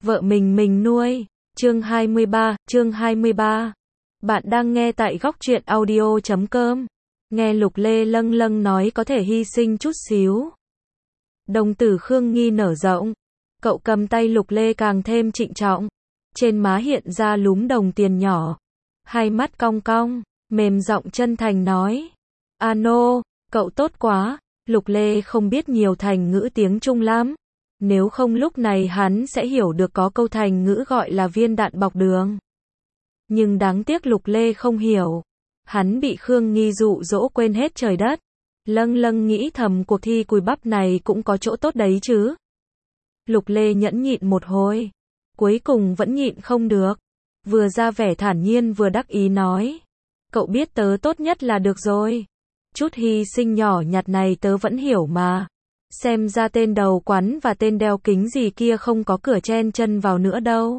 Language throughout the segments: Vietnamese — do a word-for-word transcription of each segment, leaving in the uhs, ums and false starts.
vợ mình mình nuôi. Chương hai mươi ba, chương hai mươi ba. Bạn đang nghe tại góc truyện audio chấm com. Nghe Lục Lê lâng lâng nói có thể hy sinh chút xíu. Đồng tử Khương Nghi nở rộng. Cậu cầm tay Lục Lê càng thêm trịnh trọng. Trên má hiện ra lúm đồng tiền nhỏ. Hai mắt cong cong, mềm giọng chân thành nói. Ano, cậu tốt quá. Lục Lê không biết nhiều thành ngữ tiếng Trung lắm. Nếu không lúc này hắn sẽ hiểu được có câu thành ngữ gọi là viên đạn bọc đường. Nhưng đáng tiếc Lục Lê không hiểu. Hắn bị Khương Nghi dụ dỗ quên hết trời đất. Lâng lâng nghĩ thầm cuộc thi cùi bắp này cũng có chỗ tốt đấy chứ. Lục Lê nhẫn nhịn một hồi. Cuối cùng vẫn nhịn không được. Vừa ra vẻ thản nhiên vừa đắc ý nói. Cậu biết tớ tốt nhất là được rồi. Chút hy sinh nhỏ nhặt này tớ vẫn hiểu mà. Xem ra tên đầu quắn và tên đeo kính gì kia không có cửa chen chân vào nữa đâu.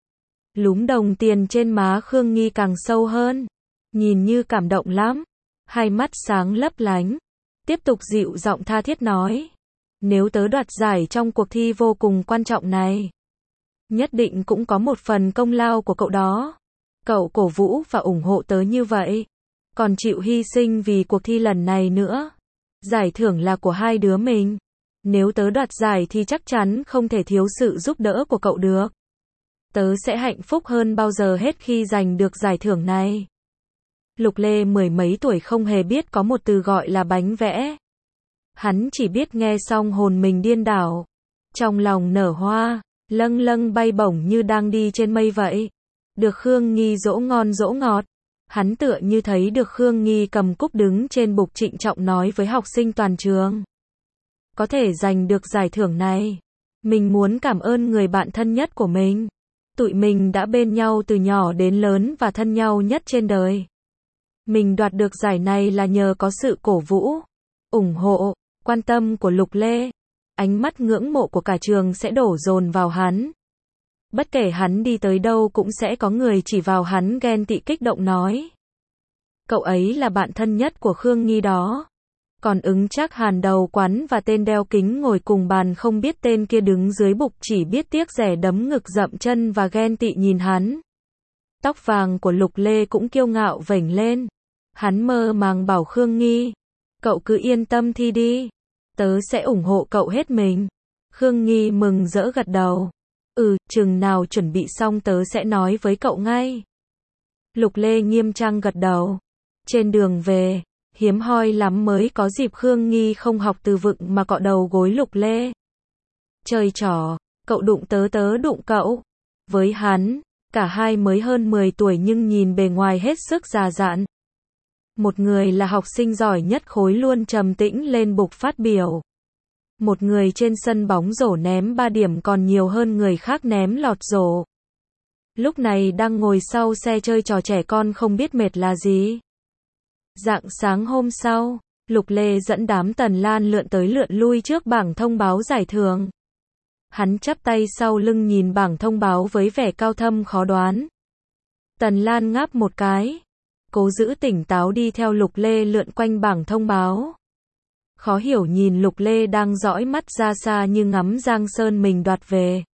Lúm đồng tiền trên má Khương Nghi càng sâu hơn. Nhìn như cảm động lắm. Hai mắt sáng lấp lánh. Tiếp tục dịu giọng tha thiết nói. Nếu tớ đoạt giải trong cuộc thi vô cùng quan trọng này, nhất định cũng có một phần công lao của cậu đó. Cậu cổ vũ và ủng hộ tớ như vậy. Còn chịu hy sinh vì cuộc thi lần này nữa. Giải thưởng là của hai đứa mình. Nếu tớ đoạt giải thì chắc chắn không thể thiếu sự giúp đỡ của cậu được. Tớ sẽ hạnh phúc hơn bao giờ hết khi giành được giải thưởng này. Lục Lê mười mấy tuổi không hề biết có một từ gọi là bánh vẽ. Hắn chỉ biết nghe xong hồn mình điên đảo. Trong lòng nở hoa, lâng lâng bay bổng như đang đi trên mây vậy. Được Khương Nghi dỗ ngon dỗ ngọt. Hắn tựa như thấy được Khương Nghi cầm cúp đứng trên bục trịnh trọng nói với học sinh toàn trường. Có thể giành được giải thưởng này. Mình muốn cảm ơn người bạn thân nhất của mình. Tụi mình đã bên nhau từ nhỏ đến lớn và thân nhau nhất trên đời. Mình đoạt được giải này là nhờ có sự cổ vũ, ủng hộ, quan tâm của Lục Lê. Ánh mắt ngưỡng mộ của cả trường sẽ đổ dồn vào hắn. Bất kể hắn đi tới đâu cũng sẽ có người chỉ vào hắn ghen tị kích động nói. Cậu ấy là bạn thân nhất của Khương Nghi đó. Còn ứng Trác Hàn đầu quắn và tên đeo kính ngồi cùng bàn không biết tên kia đứng dưới bục chỉ biết tiếc rẻ đấm ngực dậm chân và ghen tị nhìn hắn. Tóc vàng của Lục Lê cũng kiêu ngạo vểnh lên. Hắn mơ màng bảo Khương Nghi. Cậu cứ yên tâm thi đi. Tớ sẽ ủng hộ cậu hết mình. Khương Nghi mừng rỡ gật đầu. Ừ, chừng nào chuẩn bị xong tớ sẽ nói với cậu ngay. Lục Lê nghiêm trang gật đầu. Trên đường về, hiếm hoi lắm mới có dịp Khương Nghi không học từ vựng mà cọ đầu gối Lục Lê. Chơi trò, cậu đụng tớ tớ đụng cậu. Với hắn, cả hai mới hơn mười tuổi nhưng nhìn bề ngoài hết sức già dặn. Một người là học sinh giỏi nhất khối luôn trầm tĩnh lên bục phát biểu. Một người trên sân bóng rổ ném ba điểm còn nhiều hơn người khác ném lọt rổ. Lúc này đang ngồi sau xe chơi trò trẻ con không biết mệt là gì. Rạng sáng hôm sau, Lục Lê dẫn đám Tần Lan lượn tới lượn lui trước bảng thông báo giải thưởng. Hắn chắp tay sau lưng nhìn bảng thông báo với vẻ cao thâm khó đoán. Tần Lan ngáp một cái. Cố giữ tỉnh táo đi theo Lục Lê lượn quanh bảng thông báo. Khó hiểu nhìn Lục Lê đang dõi mắt ra xa như ngắm Giang Sơn mình đoạt về.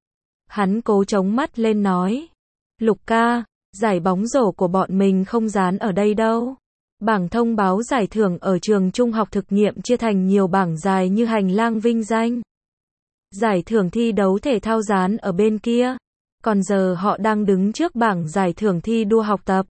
Hắn cố chống mắt lên nói. Lục ca, giải bóng rổ của bọn mình không dán ở đây đâu. Bảng thông báo giải thưởng ở trường trung học thực nghiệm chia thành nhiều bảng dài như hành lang vinh danh. Giải thưởng thi đấu thể thao dán ở bên kia. Còn giờ họ đang đứng trước bảng giải thưởng thi đua học tập.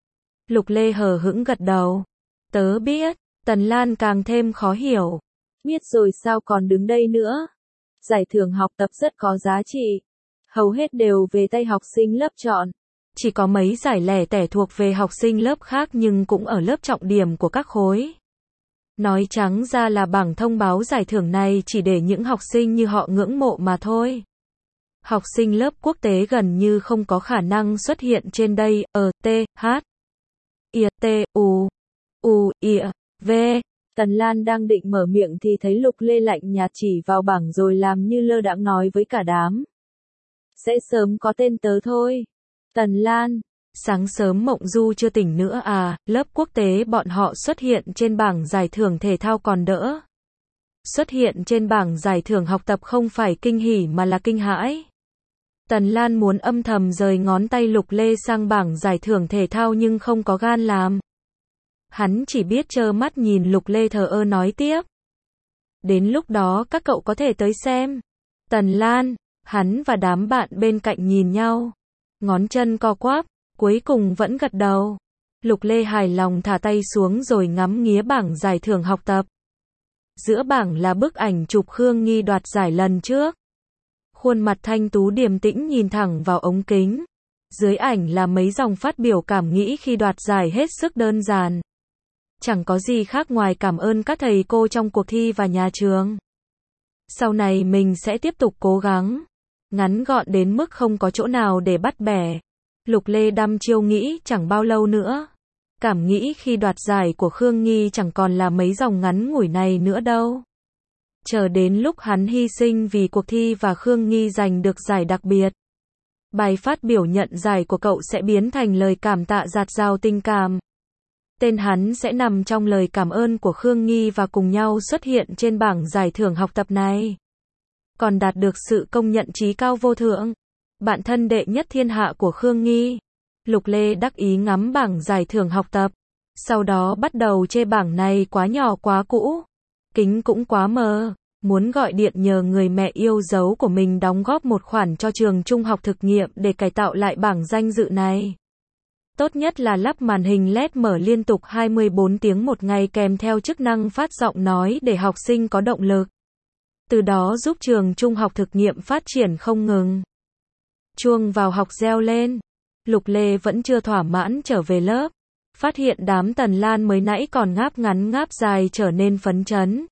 Lục Lê hờ hững gật đầu. Tớ biết. Tần Lan càng thêm khó hiểu. Biết rồi sao còn đứng đây nữa. Giải thưởng học tập rất có giá trị. Hầu hết đều về tay học sinh lớp chọn. Chỉ có mấy giải lẻ tẻ thuộc về học sinh lớp khác nhưng cũng ở lớp trọng điểm của các khối. Nói trắng ra là bảng thông báo giải thưởng này chỉ để những học sinh như họ ngưỡng mộ mà thôi. Học sinh lớp quốc tế gần như không có khả năng xuất hiện trên đây. Ờ, T, H, I, T, U, U, I, V. Tần Lan đang định mở miệng thì thấy Lục Lê lạnh nhạt chỉ vào bảng rồi làm như lơ đãng nói với cả đám. Sẽ sớm có tên tớ thôi. Tần Lan, sáng sớm Mộng Du chưa tỉnh nữa à, lớp quốc tế bọn họ xuất hiện trên bảng giải thưởng thể thao còn đỡ. Xuất hiện trên bảng giải thưởng học tập không phải kinh hỉ mà là kinh hãi. Tần Lan muốn âm thầm rời ngón tay Lục Lê sang bảng giải thưởng thể thao nhưng không có gan làm. Hắn chỉ biết trơ mắt nhìn Lục Lê thờ ơ nói tiếp. Đến lúc đó các cậu có thể tới xem. Tần Lan, hắn và đám bạn bên cạnh nhìn nhau. Ngón chân co quắp, cuối cùng vẫn gật đầu. Lục Lê hài lòng thả tay xuống rồi ngắm nghía bảng giải thưởng học tập. Giữa bảng là bức ảnh chụp Khương Nghi đoạt giải lần trước. Khuôn mặt thanh tú điềm tĩnh nhìn thẳng vào ống kính. Dưới ảnh là mấy dòng phát biểu cảm nghĩ khi đoạt giải hết sức đơn giản. Chẳng có gì khác ngoài cảm ơn các thầy cô trong cuộc thi và nhà trường. Sau này mình sẽ tiếp tục cố gắng. Ngắn gọn đến mức không có chỗ nào để bắt bẻ. Lục Lê đăm chiêu nghĩ chẳng bao lâu nữa. Cảm nghĩ khi đoạt giải của Khương Nghi chẳng còn là mấy dòng ngắn ngủi này nữa đâu. Chờ đến lúc hắn hy sinh vì cuộc thi và Khương Nghi giành được giải đặc biệt. Bài phát biểu nhận giải của cậu sẽ biến thành lời cảm tạ dạt dào tình cảm. Tên hắn sẽ nằm trong lời cảm ơn của Khương Nghi và cùng nhau xuất hiện trên bảng giải thưởng học tập này. Còn đạt được sự công nhận trí cao vô thượng. Bạn thân đệ nhất thiên hạ của Khương Nghi. Lục Lê đắc ý ngắm bảng giải thưởng học tập. Sau đó bắt đầu chê bảng này quá nhỏ quá cũ. Kính cũng quá mờ. Muốn gọi điện nhờ người mẹ yêu dấu của mình đóng góp một khoản cho trường trung học thực nghiệm để cải tạo lại bảng danh dự này. Tốt nhất là lắp màn hình led mở liên tục hai mươi bốn tiếng một ngày kèm theo chức năng phát giọng nói để học sinh có động lực. Từ đó giúp trường trung học thực nghiệm phát triển không ngừng. Chuông vào học reo lên. Lục Lê vẫn chưa thỏa mãn trở về lớp. Phát hiện đám Tần Lan mới nãy còn ngáp ngắn ngáp dài trở nên phấn chấn.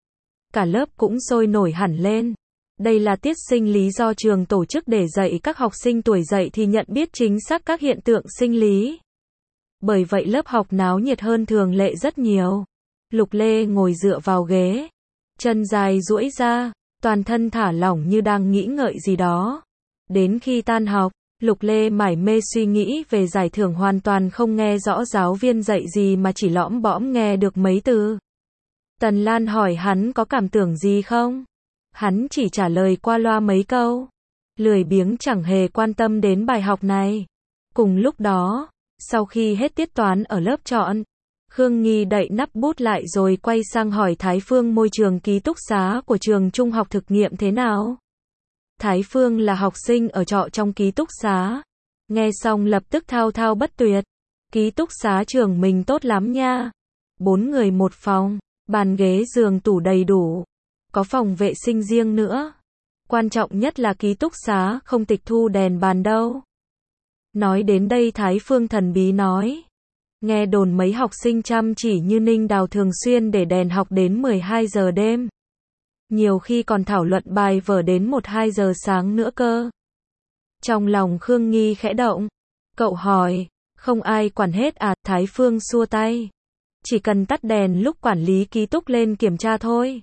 Cả lớp cũng sôi nổi hẳn lên. Đây là tiết sinh lý do trường tổ chức để dạy các học sinh tuổi dậy thì nhận biết chính xác các hiện tượng sinh lý. Bởi vậy lớp học náo nhiệt hơn thường lệ rất nhiều. Lục Lê ngồi dựa vào ghế. Chân dài duỗi ra, toàn thân thả lỏng như đang nghĩ ngợi gì đó. Đến khi tan học, Lục Lê mải mê suy nghĩ về giải thưởng hoàn toàn không nghe rõ giáo viên dạy gì mà chỉ lõm bõm nghe được mấy từ. Tần Lan hỏi hắn có cảm tưởng gì không? Hắn chỉ trả lời qua loa mấy câu. Lười biếng chẳng hề quan tâm đến bài học này. Cùng lúc đó, sau khi hết tiết toán ở lớp chọn, Khương Nghi đậy nắp bút lại rồi quay sang hỏi Thái Phương môi trường ký túc xá của trường trung học thực nghiệm thế nào? Thái Phương là học sinh ở trọ trong ký túc xá. Nghe xong lập tức thao thao bất tuyệt. Ký túc xá trường mình tốt lắm nha. Bốn người một phòng, bàn ghế giường tủ đầy đủ. Có phòng vệ sinh riêng nữa. Quan trọng nhất là ký túc xá không tịch thu đèn bàn đâu. Nói đến đây Thái Phương thần bí nói. Nghe đồn mấy học sinh chăm chỉ như Ninh Đào thường xuyên để đèn học đến mười hai giờ đêm. Nhiều khi còn thảo luận bài vở đến một hai giờ sáng nữa cơ. Trong lòng Khương Nghi khẽ động. Cậu hỏi, không ai quản hết à? Thái Phương xua tay. Chỉ cần tắt đèn lúc quản lý ký túc lên kiểm tra thôi.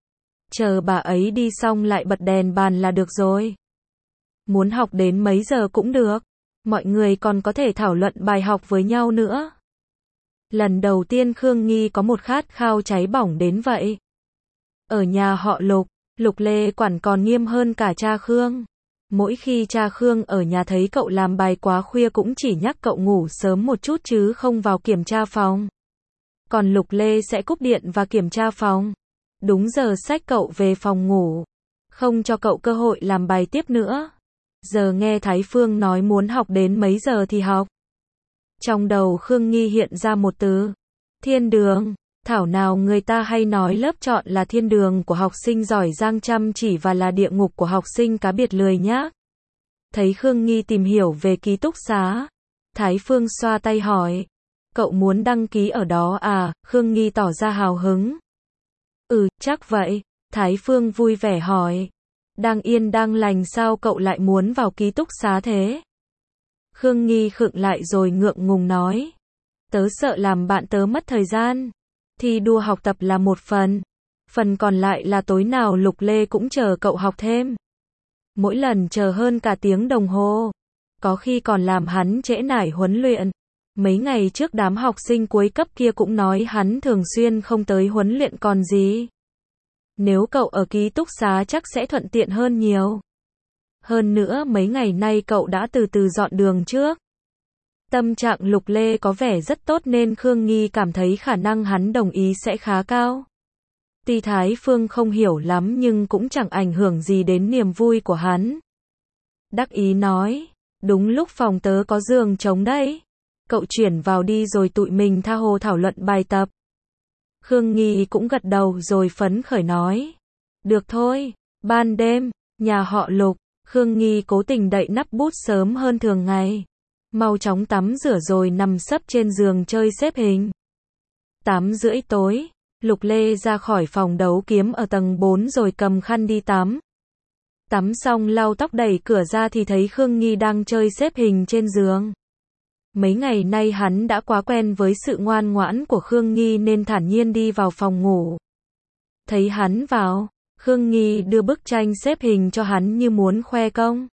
Chờ bà ấy đi xong lại bật đèn bàn là được rồi. Muốn học đến mấy giờ cũng được. Mọi người còn có thể thảo luận bài học với nhau nữa. Lần đầu tiên Khương Nghi có một khát khao cháy bỏng đến vậy. Ở nhà họ Lục, Lục Lê quản còn nghiêm hơn cả cha Khương. Mỗi khi cha Khương ở nhà thấy cậu làm bài quá khuya cũng chỉ nhắc cậu ngủ sớm một chút chứ không vào kiểm tra phòng. Còn Lục Lê sẽ cúp điện và kiểm tra phòng. Đúng giờ xách cậu về phòng ngủ. Không cho cậu cơ hội làm bài tiếp nữa. Giờ nghe Thái Phương nói muốn học đến mấy giờ thì học. Trong đầu Khương Nghi hiện ra một từ. Thiên đường. Thảo nào người ta hay nói lớp chọn là thiên đường của học sinh giỏi giang chăm chỉ và là địa ngục của học sinh cá biệt lười nhác. Thấy Khương Nghi tìm hiểu về ký túc xá. Thái Phương xoa tay hỏi. Cậu muốn đăng ký ở đó à? Khương Nghi tỏ ra hào hứng. Ừ, chắc vậy. Thái Phương vui vẻ hỏi. Đang yên đang lành sao cậu lại muốn vào ký túc xá thế? Khương Nghi khựng lại rồi ngượng ngùng nói. Tớ sợ làm bạn tớ mất thời gian. Thi đua học tập là một phần. Phần còn lại là tối nào Lục Lê cũng chờ cậu học thêm. Mỗi lần chờ hơn cả tiếng đồng hồ. Có khi còn làm hắn trễ nải huấn luyện. Mấy ngày trước đám học sinh cuối cấp kia cũng nói hắn thường xuyên không tới huấn luyện còn gì. Nếu cậu ở ký túc xá chắc sẽ thuận tiện hơn nhiều. Hơn nữa mấy ngày nay cậu đã từ từ dọn đường trước. Tâm trạng Lục Lê có vẻ rất tốt nên Khương Nghi cảm thấy khả năng hắn đồng ý sẽ khá cao. Tuy Thái Phương không hiểu lắm nhưng cũng chẳng ảnh hưởng gì đến niềm vui của hắn. Đắc ý nói, đúng lúc phòng tớ có giường trống đấy. Cậu chuyển vào đi rồi tụi mình tha hồ thảo luận bài tập. Khương Nghi cũng gật đầu rồi phấn khởi nói. Được thôi, ban đêm, nhà họ Lục, Khương Nghi cố tình đậy nắp bút sớm hơn thường ngày. Mau chóng tắm rửa rồi nằm sấp trên giường chơi xếp hình. Tám rưỡi tối, Lục Lê ra khỏi phòng đấu kiếm ở tầng bốn rồi cầm khăn đi tắm. Tắm xong lau tóc đẩy cửa ra thì thấy Khương Nghi đang chơi xếp hình trên giường. Mấy ngày nay hắn đã quá quen với sự ngoan ngoãn của Khương Nghi nên thản nhiên đi vào phòng ngủ. Thấy hắn vào, Khương Nghi đưa bức tranh xếp hình cho hắn như muốn khoe công.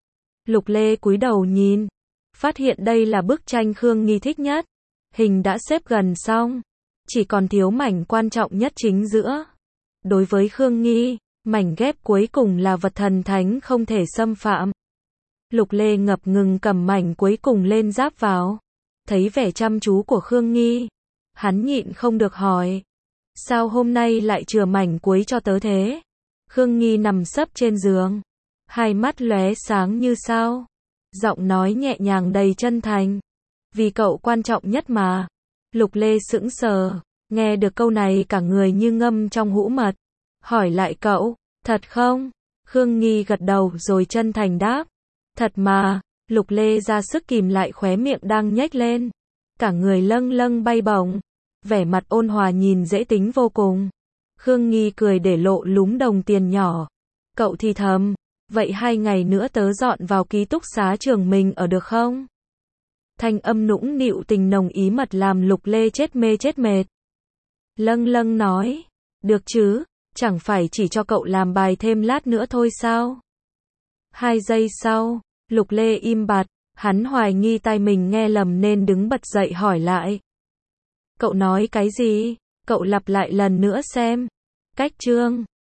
Lục Lê cúi đầu nhìn, phát hiện đây là bức tranh Khương Nghi thích nhất. Hình đã xếp gần xong, chỉ còn thiếu mảnh quan trọng nhất chính giữa. Đối với Khương Nghi, mảnh ghép cuối cùng là vật thần thánh không thể xâm phạm. Lục Lê ngập ngừng cầm mảnh cuối cùng lên giáp vào. Thấy vẻ chăm chú của Khương Nghi, hắn nhịn không được hỏi. Sao hôm nay lại chừa mảnh cuối cho tớ thế? Khương Nghi nằm sấp trên giường, hai mắt lóe sáng như sao. Giọng nói nhẹ nhàng đầy chân thành. Vì cậu quan trọng nhất mà. Lục Lê sững sờ, nghe được câu này cả người như ngâm trong hũ mật. Hỏi lại cậu, thật không? Khương Nghi gật đầu rồi chân thành đáp. Thật mà. Lục Lê ra sức kìm lại khóe miệng đang nhếch lên. Cả người lâng lâng bay bổng. Vẻ mặt ôn hòa nhìn dễ tính vô cùng. Khương Nghi cười để lộ lúm đồng tiền nhỏ. Cậu thì thầm, vậy hai ngày nữa tớ dọn vào ký túc xá trường mình ở được không? Thanh âm nũng nịu tình nồng ý mật làm Lục Lê chết mê chết mệt. Lâng lâng nói, được chứ, chẳng phải chỉ cho cậu làm bài thêm lát nữa thôi sao? Hai giây sau, Lục Lê im bặt, hắn hoài nghi tai mình nghe lầm nên đứng bật dậy hỏi lại. Cậu nói cái gì? Cậu lặp lại lần nữa xem. Cách chương